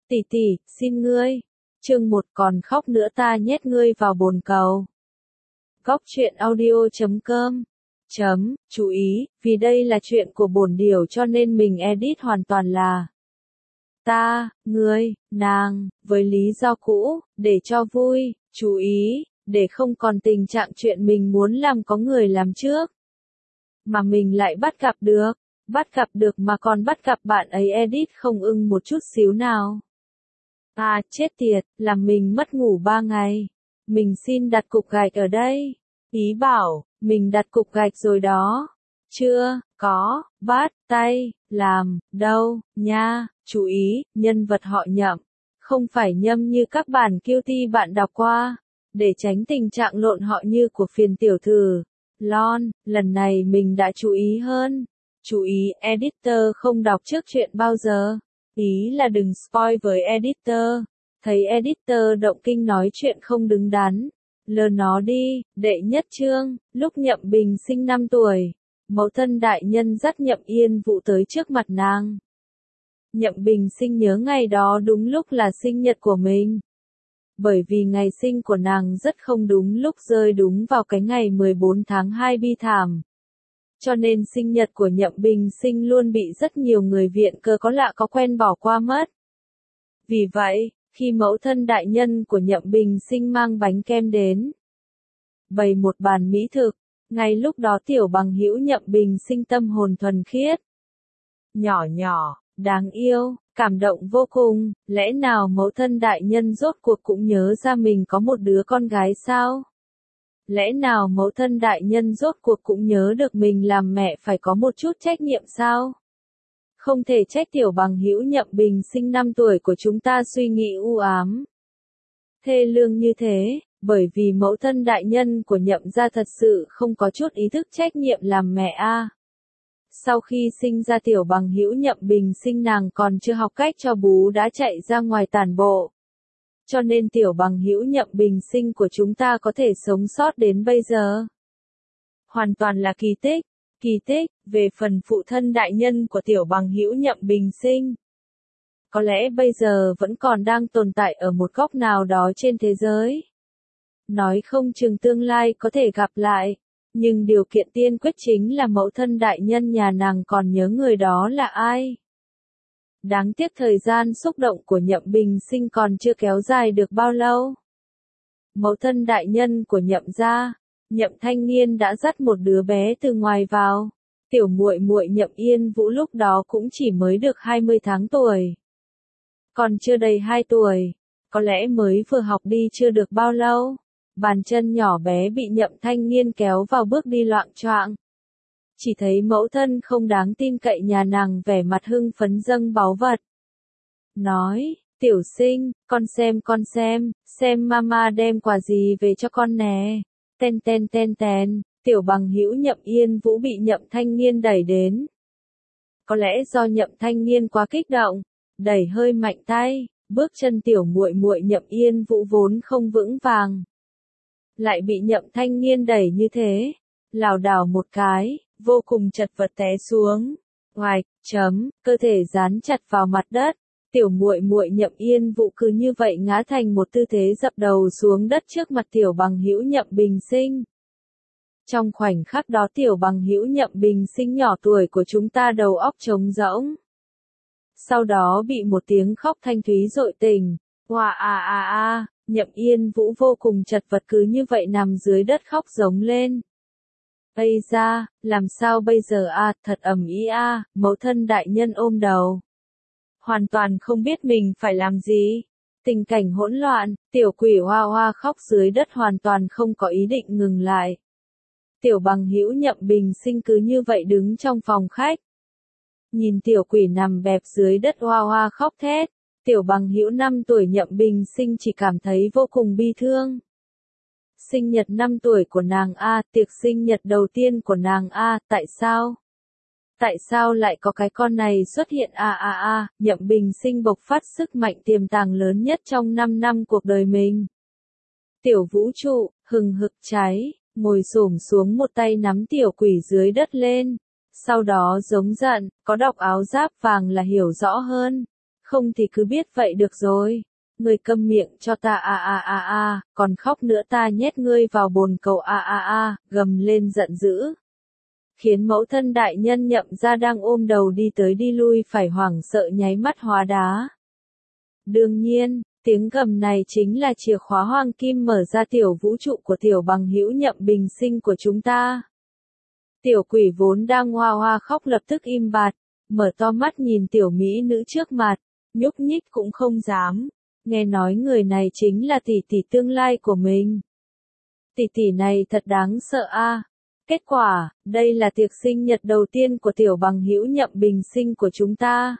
Tỷ tỷ, xin ngươi. Chương 1 còn khóc nữa ta nhét ngươi vào bồn cầu. Góc truyện audio.com. Chú ý, vì đây là chuyện của bổn điều cho nên mình edit hoàn toàn là ta, ngươi, nàng, với lý do cũ, để cho vui, chú ý, để không còn tình trạng chuyện mình muốn làm có người làm trước. Mà mình lại bắt gặp được mà còn bắt gặp bạn ấy edit không ưng một chút xíu nào. À, chết tiệt, làm mình mất ngủ 3 ngày. Mình xin đặt cục gạch ở đây. Ý bảo, mình đặt cục gạch rồi đó. Chưa, có, bắt, tay, làm, đâu, nha, chú ý, nhân vật họ Nhậm. Không phải Nhâm như các bản QT bạn đọc qua. Để tránh tình trạng lộn họ như của phiền tiểu thư. Lon, lần này mình đã chú ý hơn. Chú ý, editor không đọc trước chuyện bao giờ. Ý là đừng spoil với editor. Thấy editor động kinh nói chuyện không đứng đắn. Lờ nó đi, đệ nhất chương, lúc Nhậm Bình sinh 5 tuổi. Mẫu thân đại nhân dắt Nhậm Yên Vũ tới trước mặt nàng. Nhậm Bình sinh nhớ ngày đó đúng lúc là sinh nhật của mình. Bởi vì ngày sinh của nàng rất không đúng lúc rơi đúng vào cái ngày 14 tháng 2 bi thảm. Cho nên sinh nhật của Nhậm Bình sinh luôn bị rất nhiều người viện cớ có lạ có quen bỏ qua mất. Vì vậy, khi mẫu thân đại nhân của Nhậm Bình sinh mang bánh kem đến, bày một bàn mỹ thực, ngay lúc đó tiểu bằng hữu Nhậm Bình sinh tâm hồn thuần khiết. Nhỏ nhỏ, đáng yêu, cảm động vô cùng, lẽ nào mẫu thân đại nhân rốt cuộc cũng nhớ ra mình có một đứa con gái sao? Lẽ nào mẫu thân đại nhân rốt cuộc cũng nhớ được mình làm mẹ phải có một chút trách nhiệm sao? Không thể trách tiểu bằng hữu Nhậm Bình sinh 5 tuổi của chúng ta suy nghĩ u ám. Thê lương như thế, bởi vì mẫu thân đại nhân của Nhậm gia thật sự không có chút ý thức trách nhiệm làm mẹ a. Sau khi sinh ra tiểu bằng hữu Nhậm Bình sinh nàng còn chưa học cách cho bú đã chạy ra ngoài tản bộ. Cho nên tiểu bằng hữu Nhậm Bình sinh của chúng ta có thể sống sót đến bây giờ. Hoàn toàn là kỳ tích, về phần phụ thân đại nhân của tiểu bằng hữu Nhậm Bình sinh. Có lẽ bây giờ vẫn còn đang tồn tại ở một góc nào đó trên thế giới. Nói không chừng tương lai có thể gặp lại. Nhưng điều kiện tiên quyết chính là mẫu thân đại nhân nhà nàng còn nhớ người đó là ai. Đáng tiếc thời gian xúc động của Nhậm Bình sinh còn chưa kéo dài được bao lâu. Mẫu thân đại nhân của Nhậm gia, Nhậm Thanh Niên đã dắt một đứa bé từ ngoài vào. Tiểu muội muội Nhậm Yên Vũ lúc đó cũng chỉ mới được 20 tháng tuổi. Còn chưa đầy 2 tuổi, có lẽ mới vừa học đi chưa được bao lâu. Bàn chân nhỏ bé bị Nhậm Thanh Niên kéo vào bước đi loạng choạng. Chỉ thấy mẫu thân không đáng tin cậy nhà nàng vẻ mặt hưng phấn dâng báu vật. Nói, tiểu sinh, con xem mama đem quà gì về cho con nè. Ten, tiểu bằng hữu Nhậm Yên Vũ bị Nhậm Thanh Niên đẩy đến. Có lẽ do Nhậm Thanh Niên quá kích động, đẩy hơi mạnh tay, bước chân tiểu muội muội Nhậm Yên Vũ vốn không vững vàng. Lại bị Nhậm Thanh Niên đẩy như thế, lảo đảo một cái, vô cùng chật vật té xuống. Oạch, cơ thể dán chặt vào mặt đất. Tiểu muội muội Nhậm Yên Vũ cứ như vậy ngã thành một tư thế dập đầu xuống đất trước mặt tiểu bằng hữu Nhậm Bình sinh. Trong khoảnh khắc đó tiểu bằng hữu Nhậm Bình sinh nhỏ tuổi của chúng ta đầu óc trống rỗng. Sau đó bị một tiếng khóc thanh thúy dội tỉnh. Oa Nhậm Yên Vũ vô cùng chật vật cứ như vậy nằm dưới đất khóc giống lên. Ây da, làm sao bây giờ thật ầm ĩ mẫu thân đại nhân ôm đầu. Hoàn toàn không biết mình phải làm gì. Tình cảnh hỗn loạn, tiểu quỷ hoa hoa khóc dưới đất hoàn toàn không có ý định ngừng lại. Tiểu bằng hữu Nhậm Bình sinh cứ như vậy đứng trong phòng khách. Nhìn tiểu quỷ nằm bẹp dưới đất hoa hoa khóc thét. Tiểu bằng hữu 5 tuổi Nhậm Bình sinh chỉ cảm thấy vô cùng bi thương. Sinh nhật 5 tuổi của nàng tiệc sinh nhật đầu tiên của nàng tại sao? Tại sao lại có cái con này xuất hiện Nhậm Bình sinh bộc phát sức mạnh tiềm tàng lớn nhất trong 5 năm cuộc đời mình. Tiểu vũ trụ, hừng hực cháy, ngồi xổm xuống một tay nắm tiểu quỷ dưới đất lên. Sau đó giống giận, có đọc áo giáp vàng là hiểu rõ hơn. Không thì cứ biết vậy được rồi. Ngươi câm miệng cho ta còn khóc nữa ta nhét ngươi vào bồn cầu gầm lên giận dữ. Khiến mẫu thân đại nhân Nhậm gia đang ôm đầu đi tới đi lui phải hoảng sợ nháy mắt hóa đá. Đương nhiên, tiếng gầm này chính là chìa khóa hoàng kim mở ra tiểu vũ trụ của tiểu bằng hữu Nhậm Bình Sinh của chúng ta. Tiểu quỷ vốn đang hoa hoa khóc lập tức im bặt, mở to mắt nhìn tiểu mỹ nữ trước mặt, nhúc nhích cũng không dám. Nghe nói người này chính là tỷ tỷ tương lai của mình. Tỷ tỷ này thật đáng sợ a. Kết quả, đây là tiệc sinh nhật đầu tiên của tiểu bằng hữu Nhậm Bình Sinh của chúng ta.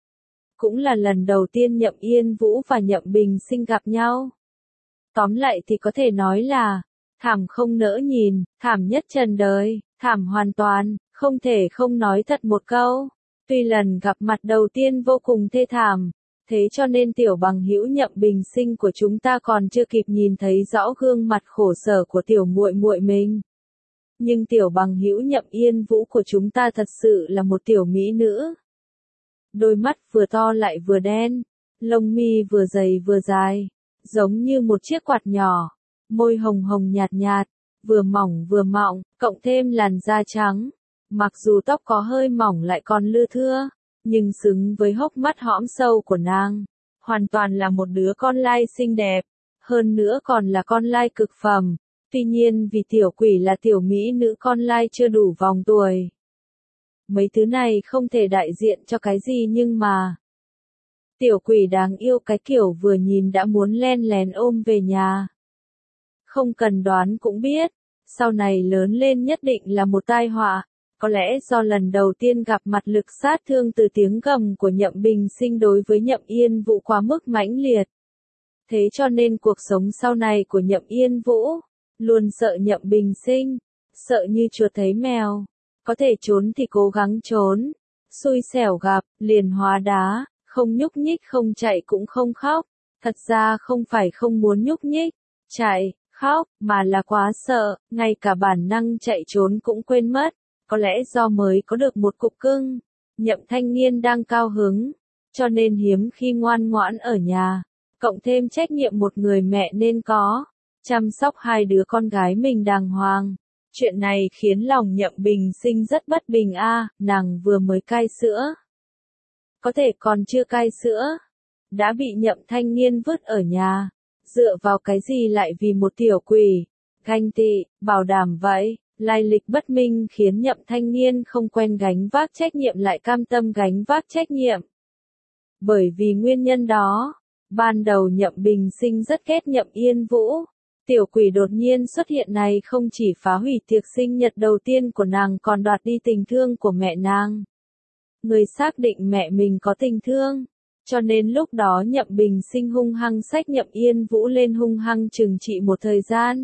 Cũng là lần đầu tiên Nhậm Yên Vũ và Nhậm Bình Sinh gặp nhau. Tóm lại thì có thể nói là, thảm không nỡ nhìn, thảm nhất trần đời, thảm hoàn toàn, không thể không nói thật một câu. Tuy lần gặp mặt đầu tiên vô cùng thê thảm, thế cho nên tiểu bằng hữu Nhậm Bình Sinh của chúng ta còn chưa kịp nhìn thấy rõ gương mặt khổ sở của tiểu muội muội mình. Nhưng tiểu bằng hữu Nhậm Yên Vũ của chúng ta thật sự là một tiểu mỹ nữ. Đôi mắt vừa to lại vừa đen, lông mi vừa dày vừa dài, giống như một chiếc quạt nhỏ, môi hồng hồng nhạt nhạt, vừa mỏng vừa mọng, cộng thêm làn da trắng. Mặc dù tóc có hơi mỏng lại còn lưa thưa, nhưng xứng với hốc mắt hõm sâu của nàng, hoàn toàn là một đứa con lai xinh đẹp, hơn nữa còn là con lai cực phẩm. Tuy nhiên vì tiểu quỷ là tiểu mỹ nữ con lai chưa đủ vòng tuổi. Mấy thứ này không thể đại diện cho cái gì nhưng mà. Tiểu quỷ đáng yêu cái kiểu vừa nhìn đã muốn len lén ôm về nhà. Không cần đoán cũng biết, sau này lớn lên nhất định là một tai họa. Có lẽ do lần đầu tiên gặp mặt lực sát thương từ tiếng gầm của Nhậm Bình Sinh đối với Nhậm Yên Vũ quá mức mãnh liệt. Thế cho nên cuộc sống sau này của Nhậm Yên Vũ, luôn sợ Nhậm Bình Sinh, sợ như chuột thấy mèo. Có thể trốn thì cố gắng trốn, xui xẻo gặp, liền hóa đá, không nhúc nhích không chạy cũng không khóc. Thật ra không phải không muốn nhúc nhích, chạy, khóc, mà là quá sợ, ngay cả bản năng chạy trốn cũng quên mất. Có lẽ do mới có được một cục cưng, Nhậm thanh niên đang cao hứng, cho nên hiếm khi ngoan ngoãn ở nhà, cộng thêm trách nhiệm một người mẹ nên có, chăm sóc hai đứa con gái mình đàng hoàng. Chuyện này khiến lòng Nhậm Bình Sinh rất bất bình nàng vừa mới cai sữa. Có thể còn chưa cai sữa, đã bị Nhậm thanh niên vứt ở nhà, dựa vào cái gì lại vì một tiểu quỷ, ganh tị, bảo đảm vậy. Lai lịch bất minh khiến Nhậm thanh niên không quen gánh vác trách nhiệm lại cam tâm gánh vác trách nhiệm. Bởi vì nguyên nhân đó, ban đầu Nhậm Bình Sinh rất ghét Nhậm Yên Vũ. Tiểu quỷ đột nhiên xuất hiện này không chỉ phá hủy tiệc sinh nhật đầu tiên của nàng còn đoạt đi tình thương của mẹ nàng. Người xác định mẹ mình có tình thương, cho nên lúc đó Nhậm Bình Sinh hung hăng xách Nhậm Yên Vũ lên hung hăng trừng trị một thời gian.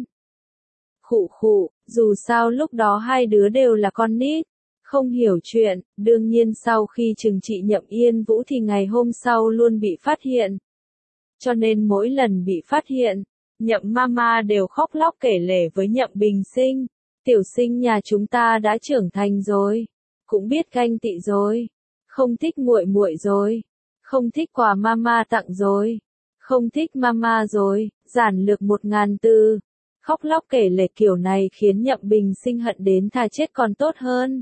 Khụ khụ, dù sao lúc đó hai đứa đều là con nít, không hiểu chuyện, đương nhiên sau khi trừng trị Nhậm Yên Vũ thì ngày hôm sau luôn bị phát hiện. Cho nên mỗi lần bị phát hiện, Nhậm Mama đều khóc lóc kể lể với Nhậm Bình Sinh, tiểu sinh nhà chúng ta đã trưởng thành rồi, cũng biết ganh tị rồi, không thích muội muội rồi, không thích quà Mama tặng rồi, không thích Mama rồi, giản lược 1000 từ. Khóc lóc kể lể kiểu này khiến Nhậm Bình Sinh hận đến thà chết còn tốt hơn.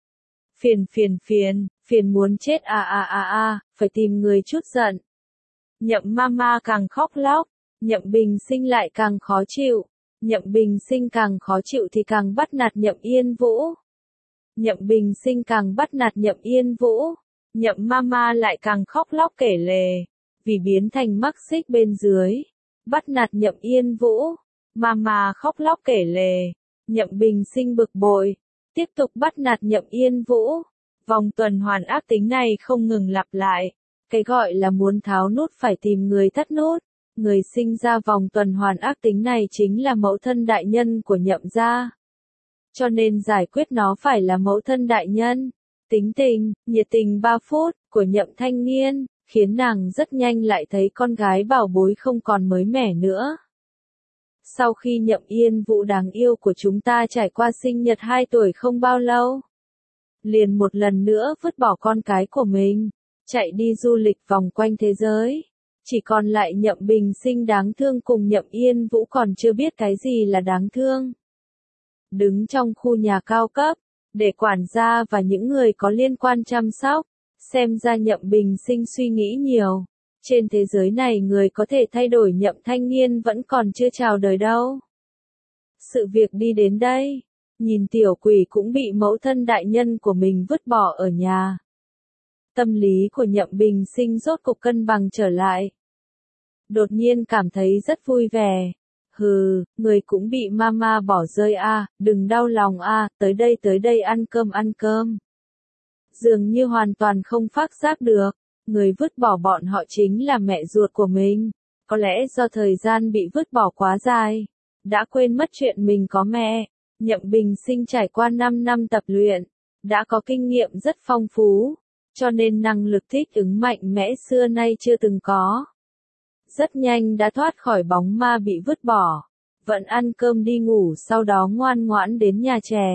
Phiền muốn chết phải tìm người chút giận. Nhậm Mama càng khóc lóc, Nhậm Bình Sinh lại càng khó chịu. Nhậm Bình Sinh càng khó chịu thì càng bắt nạt Nhậm Yên Vũ. Nhậm Bình Sinh càng bắt nạt Nhậm Yên Vũ. Nhậm Mama lại càng khóc lóc kể lể, vì biến thành mắc xích bên dưới, bắt nạt Nhậm Yên Vũ. Mama khóc lóc kể lể, Nhậm Bình Sinh bực bội, tiếp tục bắt nạt Nhậm Yên Vũ. Vòng tuần hoàn ác tính này không ngừng lặp lại. Cái gọi là muốn tháo nút phải tìm người thắt nút. Người sinh ra vòng tuần hoàn ác tính này chính là mẫu thân đại nhân của Nhậm gia. Cho nên giải quyết nó phải là mẫu thân đại nhân. Tính tình, nhiệt tình 3 phút của Nhậm thanh niên, khiến nàng rất nhanh lại thấy con gái bảo bối không còn mới mẻ nữa. Sau khi Nhậm Yên Vũ đáng yêu của chúng ta trải qua sinh nhật 2 tuổi không bao lâu, liền một lần nữa vứt bỏ con cái của mình, chạy đi du lịch vòng quanh thế giới. Chỉ còn lại Nhậm Bình Sinh đáng thương cùng Nhậm Yên Vũ còn chưa biết cái gì là đáng thương. Đứng trong khu nhà cao cấp, để quản gia và những người có liên quan chăm sóc, xem ra Nhậm Bình Sinh suy nghĩ nhiều. Trên thế giới này người có thể thay đổi Nhậm Thanh Niên vẫn còn chưa chào đời đâu. Sự việc đi đến đây, nhìn tiểu quỷ cũng bị mẫu thân đại nhân của mình vứt bỏ ở nhà. Tâm lý của Nhậm Bình Sinh rốt cục cân bằng trở lại. Đột nhiên cảm thấy rất vui vẻ. Hừ, người cũng bị mama bỏ rơi à, đừng đau lòng à, tới đây ăn cơm. Dường như hoàn toàn không phát giác được, người vứt bỏ bọn họ chính là mẹ ruột của mình. Có lẽ do thời gian bị vứt bỏ quá dài, đã quên mất chuyện mình có mẹ. Nhậm Bình Sinh trải qua 5 năm tập luyện, đã có kinh nghiệm rất phong phú, cho nên năng lực thích ứng mạnh mẽ xưa nay chưa từng có. Rất nhanh đã thoát khỏi bóng ma bị vứt bỏ, vẫn ăn cơm đi ngủ sau đó ngoan ngoãn đến nhà trẻ.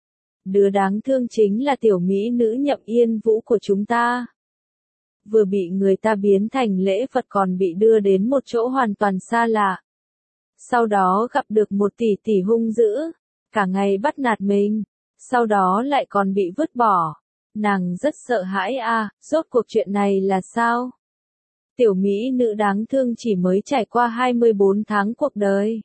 Đứa đáng thương chính là tiểu mỹ nữ Nhậm Yên Vũ của chúng ta. Vừa bị người ta biến thành lễ vật còn bị đưa đến một chỗ hoàn toàn xa lạ. Sau đó gặp được một tỷ tỷ hung dữ, cả ngày bắt nạt mình, sau đó lại còn bị vứt bỏ. Nàng rất sợ hãi à, rốt cuộc chuyện này là sao? Tiểu mỹ nữ đáng thương chỉ mới trải qua 24 tháng cuộc đời.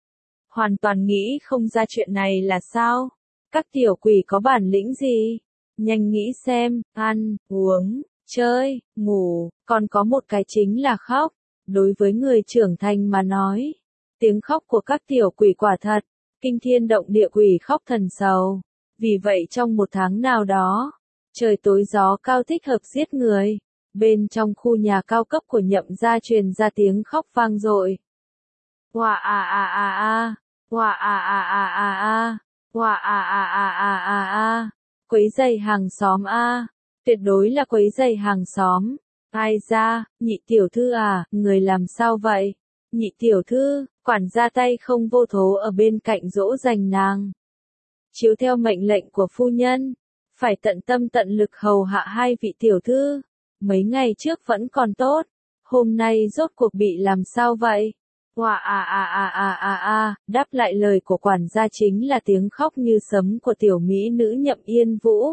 Hoàn toàn nghĩ không ra chuyện này là sao? Các tiểu quỷ có bản lĩnh gì? Nhanh nghĩ xem, ăn, uống, chơi, ngủ, còn có một cái chính là khóc. Đối với người trưởng thành mà nói, tiếng khóc của các tiểu quỷ quả thật, kinh thiên động địa quỷ khóc thần sầu. Vì vậy trong một tháng nào đó, trời tối gió cao thích hợp giết người. Bên trong khu nhà cao cấp của Nhậm gia truyền ra tiếng khóc vang dội. Oa a a a a, oa a a a a a, oa a a a a a a. Quấy rầy hàng xóm a, tuyệt đối là quấy rầy hàng xóm. Ai ra, nhị tiểu thư à, người làm sao vậy? Nhị tiểu thư, quản gia tay không vô thố ở bên cạnh dỗ dành nàng. Chiếu theo mệnh lệnh của phu nhân, phải tận tâm tận lực hầu hạ hai vị tiểu thư. Mấy ngày trước vẫn còn tốt, hôm nay rốt cuộc bị làm sao vậy? Oa a a a a a a, đáp lại lời của quản gia chính là tiếng khóc như sấm của tiểu mỹ nữ Nhậm Yên Vũ.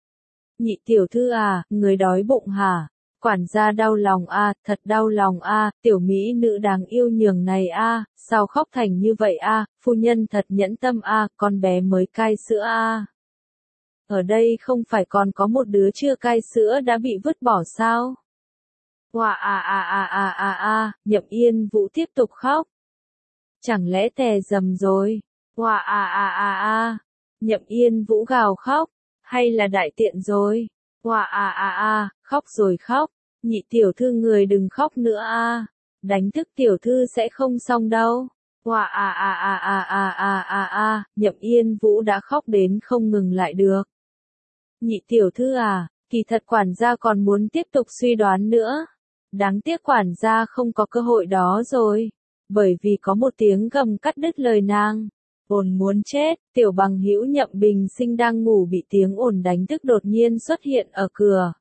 Nhị tiểu thư à, người đói bụng hả? Quản gia đau lòng a, thật đau lòng a, tiểu mỹ nữ đáng yêu nhường này a, sao khóc thành như vậy a, phu nhân thật nhẫn tâm a, con bé mới cai sữa a. Ở đây không phải còn có một đứa chưa cai sữa đã bị vứt bỏ sao? Oa a a a a a a, Nhậm Yên Vũ tiếp tục khóc. Chẳng lẽ tè dầm rồi? Oa a a a a, Nhậm Yên Vũ gào khóc, hay là đại tiện rồi? Oa a a a, khóc rồi khóc, nhị tiểu thư người đừng khóc nữa a, đánh thức tiểu thư sẽ không xong đâu. Oa a a a a a a a a, Nhậm Yên Vũ đã khóc đến không ngừng lại được. Nhị tiểu thư à, kỳ thật quản gia còn muốn tiếp tục suy đoán nữa. Đáng tiếc quản gia không có cơ hội đó rồi. Bởi vì có một tiếng gầm cắt đứt lời nàng. Ồn muốn chết, tiểu bằng hữu Nhậm Bình Sinh đang ngủ bị tiếng ồn đánh thức đột nhiên xuất hiện ở cửa.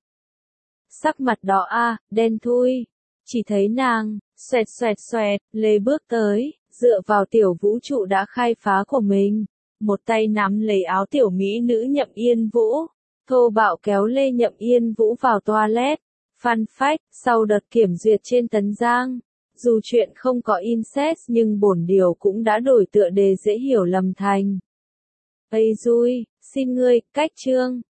Sắc mặt đỏ đen thui. Chỉ thấy nàng, xoẹt, lê bước tới, dựa vào tiểu vũ trụ đã khai phá của mình. Một tay nắm lấy áo tiểu mỹ nữ Nhậm Yên Vũ. Thô bạo kéo lê Nhậm Yên Vũ vào toilet. Fun fact, sau đợt kiểm duyệt trên Tấn Giang, dù chuyện không có incest nhưng bổn điều cũng đã đổi tựa đề dễ hiểu lầm thành Ây Dui, xin ngươi, cách chương.